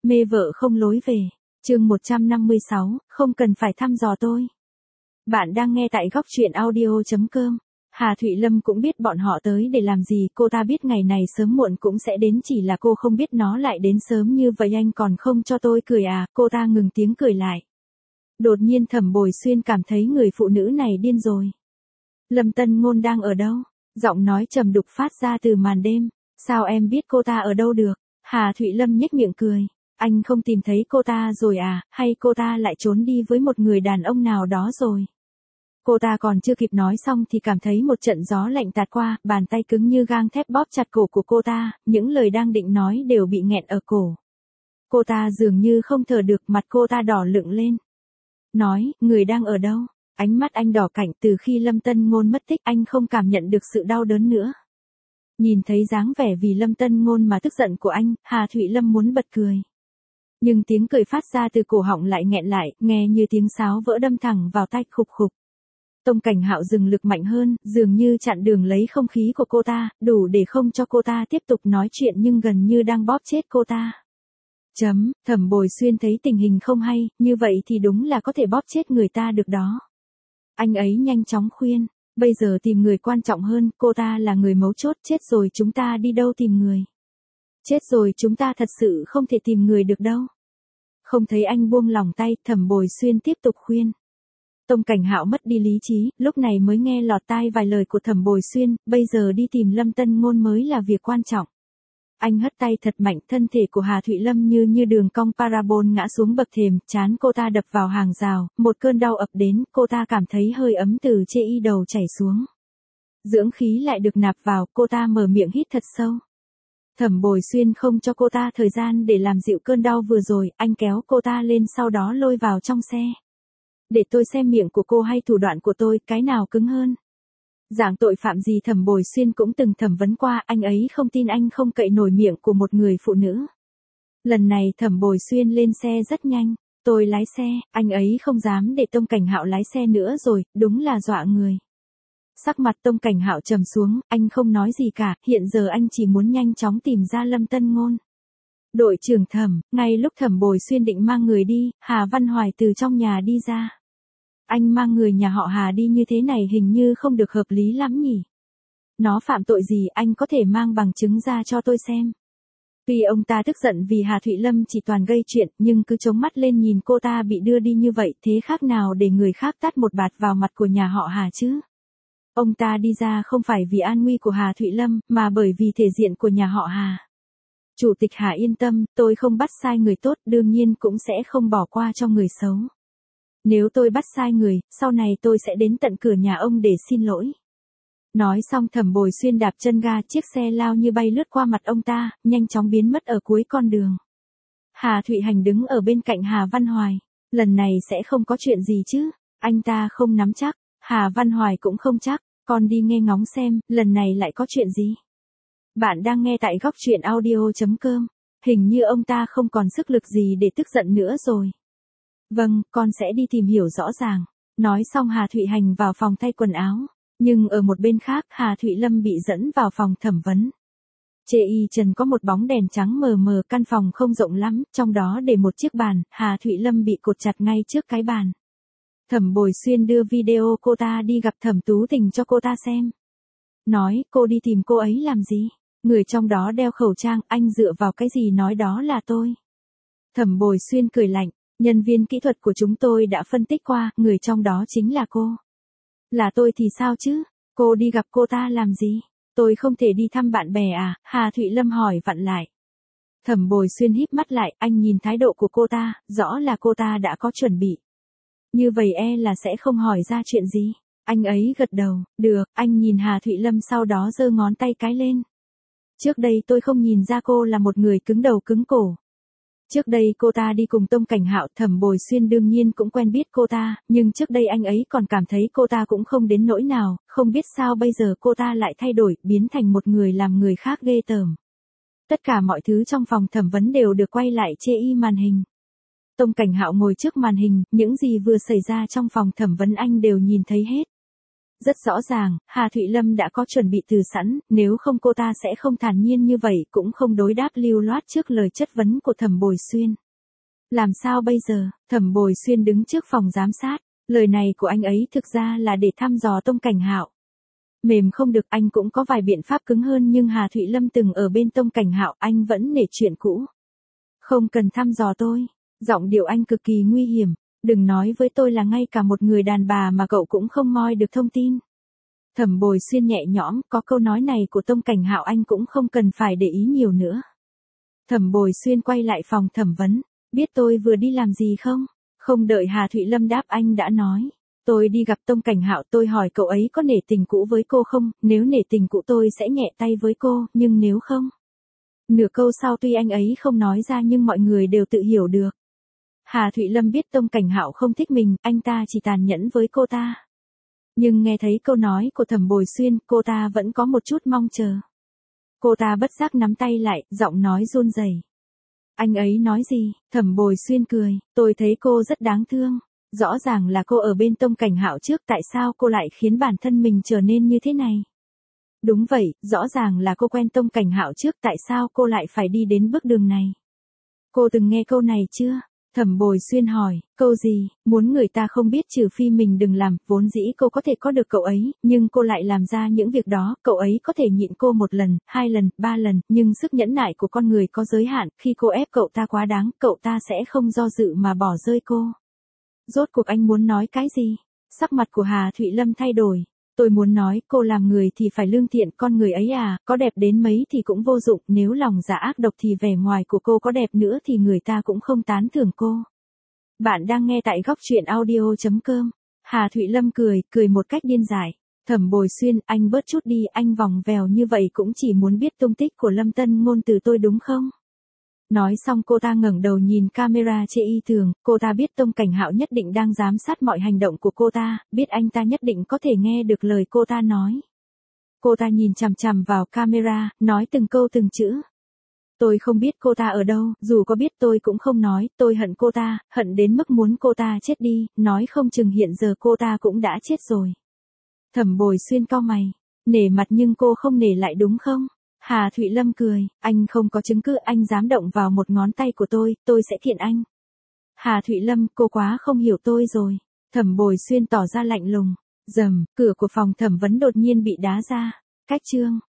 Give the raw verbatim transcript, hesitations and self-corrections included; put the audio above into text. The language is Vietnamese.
Mê vợ không lối về. Chương một trăm năm mươi sáu, không cần phải thăm dò tôi. Bạn đang nghe tại góc truyện audio chấm com. Hà Thụy Lâm cũng biết bọn họ tới để làm gì, cô ta biết ngày này sớm muộn cũng sẽ đến, chỉ là cô không biết nó lại đến sớm như vậy. Anh còn không cho tôi cười à? Cô ta ngừng tiếng cười lại. Đột nhiên Thẩm Bồi Xuyên cảm thấy người phụ nữ này điên rồi. Lâm Tân Ngôn đang ở đâu? Giọng nói trầm đục phát ra từ màn đêm. Sao em biết cô ta ở đâu được? Hà Thụy Lâm nhếch miệng cười. Anh không tìm thấy cô ta rồi à, hay cô ta lại trốn đi với một người đàn ông nào đó rồi? Cô ta còn chưa kịp nói xong thì cảm thấy một trận gió lạnh tạt qua, bàn tay cứng như gang thép bóp chặt cổ của cô ta, những lời đang định nói đều bị nghẹn ở cổ. Cô ta dường như không thở được, mặt cô ta đỏ lựng lên. Nói, người đang ở đâu? Ánh mắt anh đỏ cảnh, từ khi Lâm Tân Ngôn mất tích anh không cảm nhận được sự đau đớn nữa. Nhìn thấy dáng vẻ vì Lâm Tân Ngôn mà tức giận của anh, Hà Thụy Lâm muốn bật cười. Nhưng tiếng cười phát ra từ cổ họng lại nghẹn lại, nghe như tiếng sáo vỡ đâm thẳng vào tai, khục khục. Tông Cảnh Hạo dừng lực mạnh hơn, dường như chặn đường lấy không khí của cô ta, đủ để không cho cô ta tiếp tục nói chuyện nhưng gần như đang bóp chết cô ta. Chấm, Thẩm Bồi Xuyên thấy tình hình không hay, như vậy thì đúng là có thể bóp chết người ta được đó. Anh ấy nhanh chóng khuyên, bây giờ tìm người quan trọng hơn, cô ta là người mấu chốt, chết rồi chúng ta đi đâu tìm người. Chết rồi chúng ta thật sự không thể tìm người được đâu. Không thấy anh buông lòng tay, Thẩm Bồi Xuyên tiếp tục khuyên. Tông Cảnh Hạo mất đi lý trí, lúc này mới nghe lọt tai vài lời của Thẩm Bồi Xuyên, bây giờ đi tìm Lâm Tân Ngôn mới là việc quan trọng. Anh hất tay thật mạnh, thân thể của Hà Thụy Lâm như như đường cong parabol ngã xuống bậc thềm, trán cô ta đập vào hàng rào, một cơn đau ập đến, cô ta cảm thấy hơi ấm từ chê y đầu chảy xuống. Dưỡng khí lại được nạp vào, cô ta mở miệng hít thật sâu. Thẩm Bồi Xuyên không cho cô ta thời gian để làm dịu cơn đau vừa rồi, anh kéo cô ta lên sau đó lôi vào trong xe. Để tôi xem miệng của cô hay thủ đoạn của tôi, cái nào cứng hơn. Dạng tội phạm gì Thẩm Bồi Xuyên cũng từng thẩm vấn qua, anh ấy không tin anh không cậy nổi miệng của một người phụ nữ. Lần này Thẩm Bồi Xuyên lên xe rất nhanh, tôi lái xe, anh ấy không dám để Tông Cảnh Hạo lái xe nữa rồi, đúng là dọa người. Sắc mặt Tông Cảnh Hạo trầm xuống, anh không nói gì cả, hiện giờ anh chỉ muốn nhanh chóng tìm ra Lâm Tân Ngôn. Đội trưởng Thẩm, ngay lúc Thẩm Bồi Xuyên định mang người đi, Hà Văn Hoài từ trong nhà đi ra. Anh mang người nhà họ Hà đi như thế này hình như không được hợp lý lắm nhỉ. Nó phạm tội gì, anh có thể mang bằng chứng ra cho tôi xem. Tuy ông ta tức giận vì Hà Thụy Lâm chỉ toàn gây chuyện, nhưng cứ chống mắt lên nhìn cô ta bị đưa đi như vậy, thế khác nào để người khác tát một bạt vào mặt của nhà họ Hà chứ. Ông ta đi ra không phải vì an nguy của Hà Thụy Lâm, mà bởi vì thể diện của nhà họ Hà. Chủ tịch Hà yên tâm, tôi không bắt sai người tốt, đương nhiên cũng sẽ không bỏ qua cho người xấu. Nếu tôi bắt sai người, sau này tôi sẽ đến tận cửa nhà ông để xin lỗi. Nói xong Thẩm Bồi Xuyên đạp chân ga, chiếc xe lao như bay lướt qua mặt ông ta, nhanh chóng biến mất ở cuối con đường. Hà Thụy Hành đứng ở bên cạnh Hà Văn Hoài. Lần này sẽ không có chuyện gì chứ, anh ta không nắm chắc, Hà Văn Hoài cũng không chắc, con đi nghe ngóng xem, lần này lại có chuyện gì. Bạn đang nghe tại góc truyện audio chấm com, hình như ông ta không còn sức lực gì để tức giận nữa rồi. Vâng, con sẽ đi tìm hiểu rõ ràng. Nói xong Hà Thụy Hành vào phòng thay quần áo. Nhưng ở một bên khác, Hà Thụy Lâm bị dẫn vào phòng thẩm vấn. Chê y trần có một bóng đèn trắng mờ mờ, căn phòng không rộng lắm, trong đó để một chiếc bàn, Hà Thụy Lâm bị cột chặt ngay trước cái bàn. Thẩm Bồi Xuyên đưa video cô ta đi gặp Thẩm Tú Tình cho cô ta xem. Nói, cô đi tìm cô ấy làm gì? Người trong đó đeo khẩu trang, anh dựa vào cái gì nói đó là tôi? Thẩm Bồi Xuyên cười lạnh. Nhân viên kỹ thuật của chúng tôi đã phân tích qua, người trong đó chính là cô. Là tôi thì sao chứ? Cô đi gặp cô ta làm gì? Tôi không thể đi thăm bạn bè à? Hà Thụy Lâm hỏi vặn lại. Thẩm Bồi Xuyên híp mắt lại, anh nhìn thái độ của cô ta, rõ là cô ta đã có chuẩn bị. Như vậy e là sẽ không hỏi ra chuyện gì. Anh ấy gật đầu, được, anh nhìn Hà Thụy Lâm sau đó giơ ngón tay cái lên. Trước đây tôi không nhìn ra cô là một người cứng đầu cứng cổ. Trước đây cô ta đi cùng Tông Cảnh Hạo, Thẩm Bồi Xuyên đương nhiên cũng quen biết cô ta, nhưng trước đây anh ấy còn cảm thấy cô ta cũng không đến nỗi nào, không biết sao bây giờ cô ta lại thay đổi, biến thành một người làm người khác ghê tởm. Tất cả mọi thứ trong phòng thẩm vấn đều được quay lại chê y màn hình. Tông Cảnh Hạo ngồi trước màn hình, những gì vừa xảy ra trong phòng thẩm vấn anh đều nhìn thấy hết. Rất rõ ràng, Hà Thụy Lâm đã có chuẩn bị từ sẵn, nếu không cô ta sẽ không thản nhiên như vậy, cũng không đối đáp lưu loát trước lời chất vấn của Thẩm Bồi Xuyên. Làm sao bây giờ? Thẩm Bồi Xuyên đứng trước phòng giám sát, lời này của anh ấy thực ra là để thăm dò Tông Cảnh Hạo. Mềm không được, anh cũng có vài biện pháp cứng hơn, nhưng Hà Thụy Lâm từng ở bên Tông Cảnh Hạo, anh vẫn nể chuyện cũ. Không cần thăm dò tôi. Giọng điệu anh cực kỳ nguy hiểm. Đừng nói với tôi là ngay cả một người đàn bà mà cậu cũng không moi được thông tin. Thẩm Bồi Xuyên nhẹ nhõm, có câu nói này của Tông Cảnh Hạo anh cũng không cần phải để ý nhiều nữa. Thẩm Bồi Xuyên quay lại phòng thẩm vấn. Biết tôi vừa đi làm gì không? Không đợi Hà Thụy Lâm đáp anh đã nói. Tôi đi gặp Tông Cảnh Hạo, tôi hỏi cậu ấy có nể tình cũ với cô không, nếu nể tình cũ tôi sẽ nhẹ tay với cô, nhưng nếu không. Nửa câu sau tuy anh ấy không nói ra nhưng mọi người đều tự hiểu được. Hà Thụy Lâm biết Tông Cảnh Hạo không thích mình, anh ta chỉ tàn nhẫn với cô ta. Nhưng nghe thấy câu nói của Thẩm Bồi Xuyên, cô ta vẫn có một chút mong chờ. Cô ta bất giác nắm tay lại, giọng nói run rẩy. Anh ấy nói gì? Thẩm Bồi Xuyên cười, tôi thấy cô rất đáng thương. Rõ ràng là cô ở bên Tông Cảnh Hạo trước, tại sao cô lại khiến bản thân mình trở nên như thế này? Đúng vậy, rõ ràng là cô quen Tông Cảnh Hạo trước, tại sao cô lại phải đi đến bước đường này? Cô từng nghe câu này chưa? Thẩm Bồi Xuyên hỏi, câu gì? Muốn người ta không biết trừ phi mình đừng làm, vốn dĩ cô có thể có được cậu ấy, nhưng cô lại làm ra những việc đó, cậu ấy có thể nhịn cô một lần, hai lần, ba lần, nhưng sức nhẫn nại của con người có giới hạn, khi cô ép cậu ta quá đáng, cậu ta sẽ không do dự mà bỏ rơi cô. Rốt cuộc anh muốn nói cái gì? Sắc mặt của Hà Thụy Lâm thay đổi. Tôi muốn nói, cô làm người thì phải lương thiện, con người ấy à, có đẹp đến mấy thì cũng vô dụng, nếu lòng dạ ác độc thì vẻ ngoài của cô có đẹp nữa thì người ta cũng không tán thưởng cô. Bạn đang nghe tại góc truyện audio chấm com. Hà Thụy Lâm cười, cười một cách điên dại. Thẩm Bồi Xuyên, anh bớt chút đi, anh vòng vèo như vậy cũng chỉ muốn biết tung tích của Lâm Tân Ngôn từ tôi đúng không? Nói xong cô ta ngẩng đầu nhìn camera chê y thường, cô ta biết Tông Cảnh Hạo nhất định đang giám sát mọi hành động của cô ta, biết anh ta nhất định có thể nghe được lời cô ta nói. Cô ta nhìn chằm chằm vào camera, nói từng câu từng chữ. Tôi không biết cô ta ở đâu, dù có biết tôi cũng không nói, tôi hận cô ta, hận đến mức muốn cô ta chết đi, nói không chừng hiện giờ cô ta cũng đã chết rồi. Thẩm Bồi Xuyên cau mày, nể mặt nhưng cô không nể lại đúng không? Hà Thụy Lâm cười, anh không có chứng cứ, anh dám động vào một ngón tay của tôi, tôi sẽ kiện anh. Hà Thụy Lâm, cô quá không hiểu tôi rồi. Thẩm Bồi Xuyên tỏ ra lạnh lùng. Rầm, cửa của phòng thẩm vấn đột nhiên bị đá ra. Cách chương.